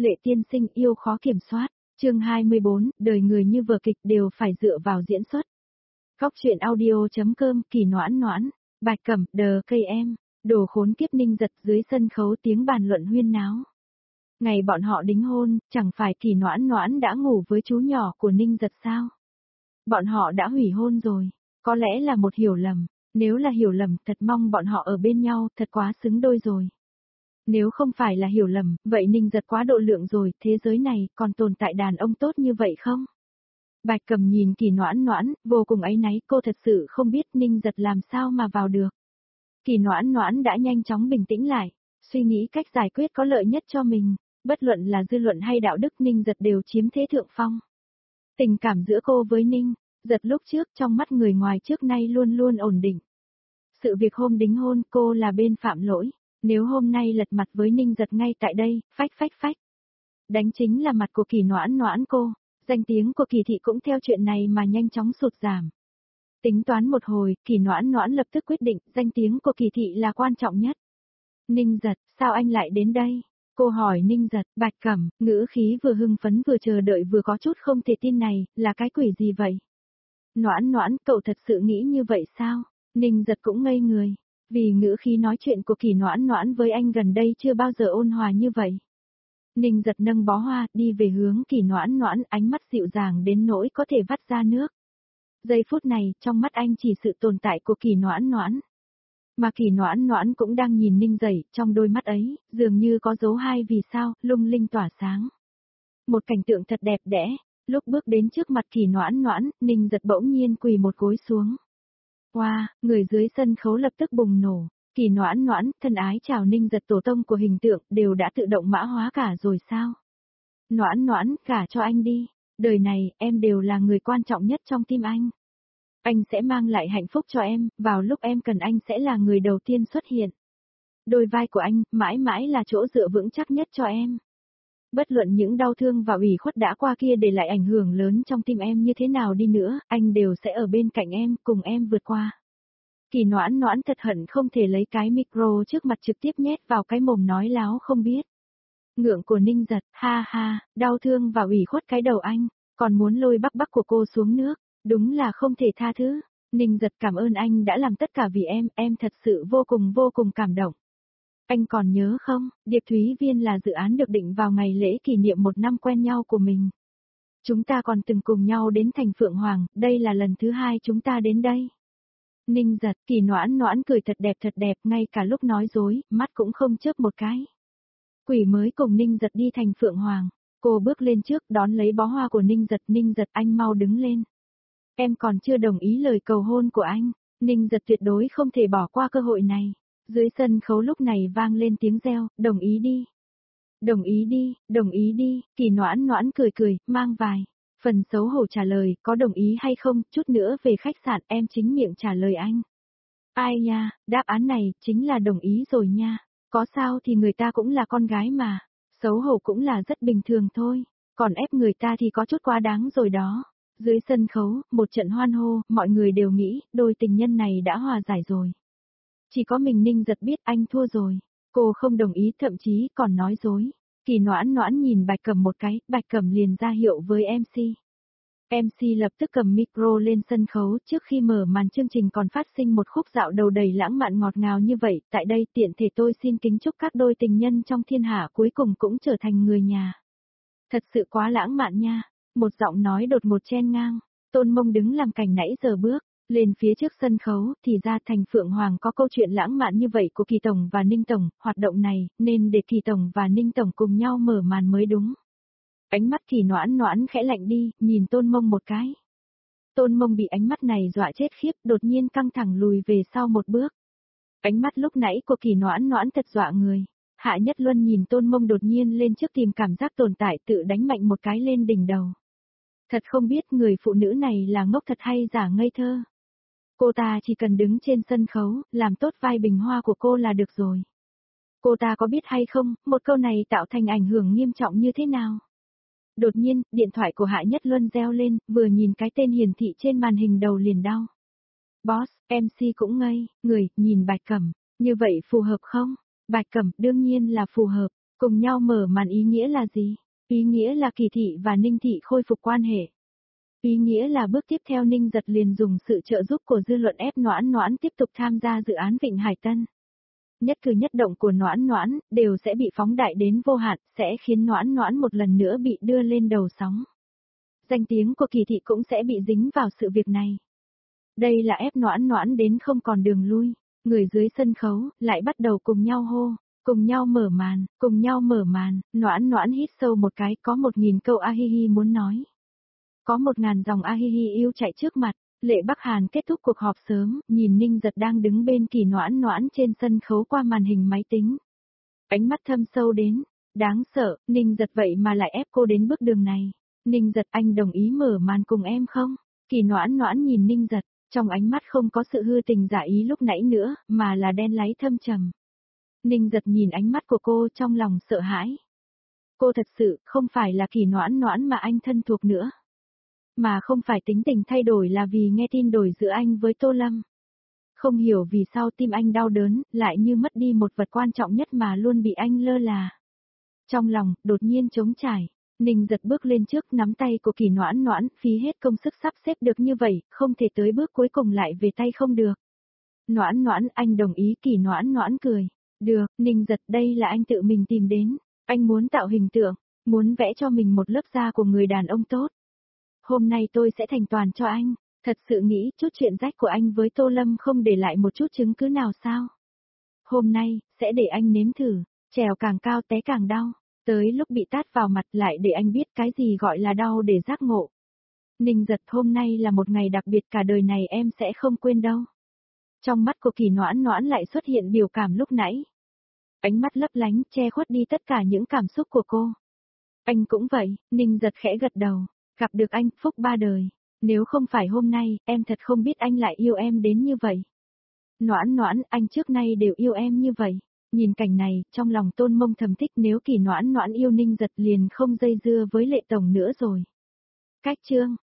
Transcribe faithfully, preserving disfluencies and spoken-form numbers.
Lệ tiên sinh yêu khó kiểm soát. Chương hai mươi bốn, đời người như vở kịch đều phải dựa vào diễn xuất. Góc truyện audio.com Kỳ Noãn Noãn, Bạch Cẩm, đờ cây em, đồ khốn kiếp Ninh Giật dưới sân khấu tiếng bàn luận huyên náo. Ngày bọn họ đính hôn, chẳng phải Kỳ Noãn Noãn đã ngủ với chú nhỏ của Ninh Giật sao? Bọn họ đã hủy hôn rồi, có lẽ là một hiểu lầm, nếu là hiểu lầm thật mong bọn họ ở bên nhau, thật quá xứng đôi rồi. Nếu không phải là hiểu lầm, vậy Ninh Giật quá độ lượng rồi, thế giới này còn tồn tại đàn ông tốt như vậy không? Bạch Cẩm nhìn Kỳ Noãn Noãn, vô cùng áy náy, cô thật sự không biết Ninh Giật làm sao mà vào được. Kỳ Noãn Noãn đã nhanh chóng bình tĩnh lại, suy nghĩ cách giải quyết có lợi nhất cho mình, bất luận là dư luận hay đạo đức Ninh Giật đều chiếm thế thượng phong. Tình cảm giữa cô với Ninh Giật lúc trước trong mắt người ngoài trước nay luôn luôn ổn định. Sự việc hôm đính hôn cô là bên phạm lỗi. Nếu hôm nay lật mặt với Ninh Giật ngay tại đây, phách phách phách. Đánh chính là mặt của Kỳ Noãn Noãn cô, danh tiếng của Kỳ thị cũng theo chuyện này mà nhanh chóng sụt giảm. Tính toán một hồi, Kỳ Noãn Noãn lập tức quyết định, danh tiếng của Kỳ thị là quan trọng nhất. Ninh Giật, sao anh lại đến đây? Cô hỏi Ninh Giật, Bạch Cẩm, ngữ khí vừa hưng phấn vừa chờ đợi vừa có chút không thể tin này, là cái quỷ gì vậy? Noãn Noãn, cậu thật sự nghĩ như vậy sao? Ninh Giật cũng ngây người. Vì ngữ khí nói chuyện của Kỳ Noãn Noãn với anh gần đây chưa bao giờ ôn hòa như vậy. Ninh Giật nâng bó hoa, đi về hướng Kỳ Noãn Noãn, ánh mắt dịu dàng đến nỗi có thể vắt ra nước. Giây phút này, trong mắt anh chỉ sự tồn tại của Kỳ Noãn Noãn. Mà Kỳ Noãn Noãn cũng đang nhìn Ninh Dẩy, trong đôi mắt ấy, dường như có dấu hai vì sao, lung linh tỏa sáng. Một cảnh tượng thật đẹp đẽ, lúc bước đến trước mặt Kỳ Noãn Noãn, Ninh Giật bỗng nhiên quỳ một gối xuống. Wow, người dưới sân khấu lập tức bùng nổ, Kỳ Noãn Noãn, thân ái chào Ninh Giật tổ tông của hình tượng, đều đã tự động mã hóa cả rồi sao? Noãn Noãn, gả cho anh đi, đời này, em đều là người quan trọng nhất trong tim anh. Anh sẽ mang lại hạnh phúc cho em, vào lúc em cần anh sẽ là người đầu tiên xuất hiện. Đôi vai của anh, mãi mãi là chỗ dựa vững chắc nhất cho em. Bất luận những đau thương và ủy khuất đã qua kia để lại ảnh hưởng lớn trong tim em như thế nào đi nữa, anh đều sẽ ở bên cạnh em, cùng em vượt qua. Kỳ Noãn Noãn thật hận không thể lấy cái micro trước mặt trực tiếp nhét vào cái mồm nói láo không biết. Ngượng của Ninh Giật, ha ha, đau thương và ủy khuất cái đầu anh, còn muốn lôi bắc bắc của cô xuống nước, đúng là không thể tha thứ. Ninh Giật cảm ơn anh đã làm tất cả vì em, em thật sự vô cùng vô cùng cảm động. Anh còn nhớ không, Điệp Thúy Viên là dự án được định vào ngày lễ kỷ niệm một năm quen nhau của mình. Chúng ta còn từng cùng nhau đến thành Phượng Hoàng, đây là lần thứ hai chúng ta đến đây. Ninh Giật, Kỳ Noãn Noãn cười thật đẹp thật đẹp, ngay cả lúc nói dối, mắt cũng không chớp một cái. Quỷ mới cùng Ninh Giật đi thành Phượng Hoàng, cô bước lên trước đón lấy bó hoa của Ninh Giật, Ninh Giật anh mau đứng lên. Em còn chưa đồng ý lời cầu hôn của anh, Ninh Giật tuyệt đối không thể bỏ qua cơ hội này. Dưới sân khấu lúc này vang lên tiếng reo, đồng ý đi. Đồng ý đi, đồng ý đi, Kỳ Noãn Noãn cười cười, mang vài. Phần xấu hổ trả lời, có đồng ý hay không, chút nữa về khách sạn em chính miệng trả lời anh. Ai nha, đáp án này, chính là đồng ý rồi nha. Có sao thì người ta cũng là con gái mà. Xấu hổ cũng là rất bình thường thôi. Còn ép người ta thì có chút quá đáng rồi đó. Dưới sân khấu, một trận hoan hô, mọi người đều nghĩ, đôi tình nhân này đã hòa giải rồi. Chỉ có mình Ninh Giật biết anh thua rồi. Cô không đồng ý thậm chí còn nói dối. Kỳ Noãn Noãn nhìn Bạch Cẩm một cái, Bạch Cẩm liền ra hiệu với em xê. em xê lập tức cầm micro lên sân khấu, trước khi mở màn chương trình còn phát sinh một khúc dạo đầu đầy lãng mạn ngọt ngào như vậy, tại đây tiện thể tôi xin kính chúc các đôi tình nhân trong thiên hạ cuối cùng cũng trở thành người nhà. Thật sự quá lãng mạn nha, một giọng nói đột ngột chen ngang, Tôn Mông đứng làm cảnh nãy giờ bước lên phía trước sân khấu, thì ra thành Phượng Hoàng có câu chuyện lãng mạn như vậy của Kỳ Tổng và Ninh Tổng, hoạt động này, nên để Kỳ Tổng và Ninh Tổng cùng nhau mở màn mới đúng. Ánh mắt Kỳ Noãn Noãn khẽ lạnh đi, nhìn Tôn Mông một cái. Tôn Mông bị ánh mắt này dọa chết khiếp, đột nhiên căng thẳng lùi về sau một bước. Ánh mắt lúc nãy của Kỳ Noãn Noãn thật dọa người. Hạ Nhất Luân nhìn Tôn Mông đột nhiên lên trước tìm cảm giác tồn tại tự đánh mạnh một cái lên đỉnh đầu. Thật không biết người phụ nữ này là ngốc thật hay giả ngây thơ. Cô ta chỉ cần đứng trên sân khấu, làm tốt vai bình hoa của cô là được rồi. Cô ta có biết hay không, một câu này tạo thành ảnh hưởng nghiêm trọng như thế nào? Đột nhiên, điện thoại của Hạ Nhất Luân reo lên, vừa nhìn cái tên hiển thị trên màn hình đầu liền đau. Boss, em xê cũng ngây, người, nhìn Bạch Cẩm, như vậy phù hợp không? Bạch Cẩm, đương nhiên là phù hợp. Cùng nhau mở màn ý nghĩa là gì? Ý nghĩa là Kỳ thị và Ninh thị khôi phục quan hệ. Ý nghĩa là bước tiếp theo Ninh Giật liền dùng sự trợ giúp của dư luận ép Noãn Noãn tiếp tục tham gia dự án Vịnh Hải Tân. Nhất cử nhất động của Noãn Noãn đều sẽ bị phóng đại đến vô hạn, sẽ khiến Noãn Noãn một lần nữa bị đưa lên đầu sóng. Danh tiếng của Kỳ thị cũng sẽ bị dính vào sự việc này. Đây là ép Noãn Noãn đến không còn đường lui. Người dưới sân khấu lại bắt đầu cùng nhau hô, cùng nhau mở màn, cùng nhau mở màn. Noãn Noãn hít sâu một cái, có một nghìn câu a hi hi muốn nói. Có một ngàn dòng a hi hi yêu chạy trước mặt. Lệ Bắc Hàn kết thúc cuộc họp sớm, nhìn Ninh Giật đang đứng bên Kỳ Noãn Noãn trên sân khấu qua màn hình máy tính. Ánh mắt thâm sâu đến, đáng sợ, Ninh Giật vậy mà lại ép cô đến bước đường này. Ninh Giật, anh đồng ý mở màn cùng em không? Kỳ Noãn Noãn nhìn Ninh Giật, trong ánh mắt không có sự hư tình giả ý lúc nãy nữa, mà là đen láy thâm trầm. Ninh Giật nhìn ánh mắt của cô trong lòng sợ hãi. Cô thật sự không phải là Kỳ Noãn Noãn mà anh thân thuộc nữa. Mà không phải tính tình thay đổi là vì nghe tin đổi giữa anh với Tô Lâm. Không hiểu vì sao tim anh đau đớn, lại như mất đi một vật quan trọng nhất mà luôn bị anh lơ là. Trong lòng, đột nhiên trống trải, Ninh Giật bước lên trước nắm tay của Kỳ Noãn Noãn, phí hết công sức sắp xếp được như vậy, không thể tới bước cuối cùng lại về tay không được. Noãn Noãn, anh đồng ý. Kỳ Noãn Noãn cười. Được, Ninh Giật, đây là anh tự mình tìm đến. Anh muốn tạo hình tượng, muốn vẽ cho mình một lớp da của người đàn ông tốt. Hôm nay tôi sẽ thành toàn cho anh. Thật sự nghĩ chút chuyện rách của anh với Tô Lâm không để lại một chút chứng cứ nào sao? Hôm nay, sẽ để anh nếm thử, trèo càng cao té càng đau. Tới lúc bị tát vào mặt lại để anh biết cái gì gọi là đau để giác ngộ. Ninh Giật, hôm nay là một ngày đặc biệt cả đời này em sẽ không quên đâu. Trong mắt của Kỳ Noãn Noãn lại xuất hiện biểu cảm lúc nãy. Ánh mắt lấp lánh che khuất đi tất cả những cảm xúc của cô. Anh cũng vậy, Ninh Giật khẽ gật đầu. Gặp được anh, phúc ba đời. Nếu không phải hôm nay, em thật không biết anh lại yêu em đến như vậy. Noãn Noãn, anh trước nay đều yêu em như vậy. Nhìn cảnh này, trong lòng Tôn Mông thầm thích, nếu Kỳ Noãn Noãn yêu Ninh Giật liền không dây dưa với Lệ Tổng nữa rồi. Cách chương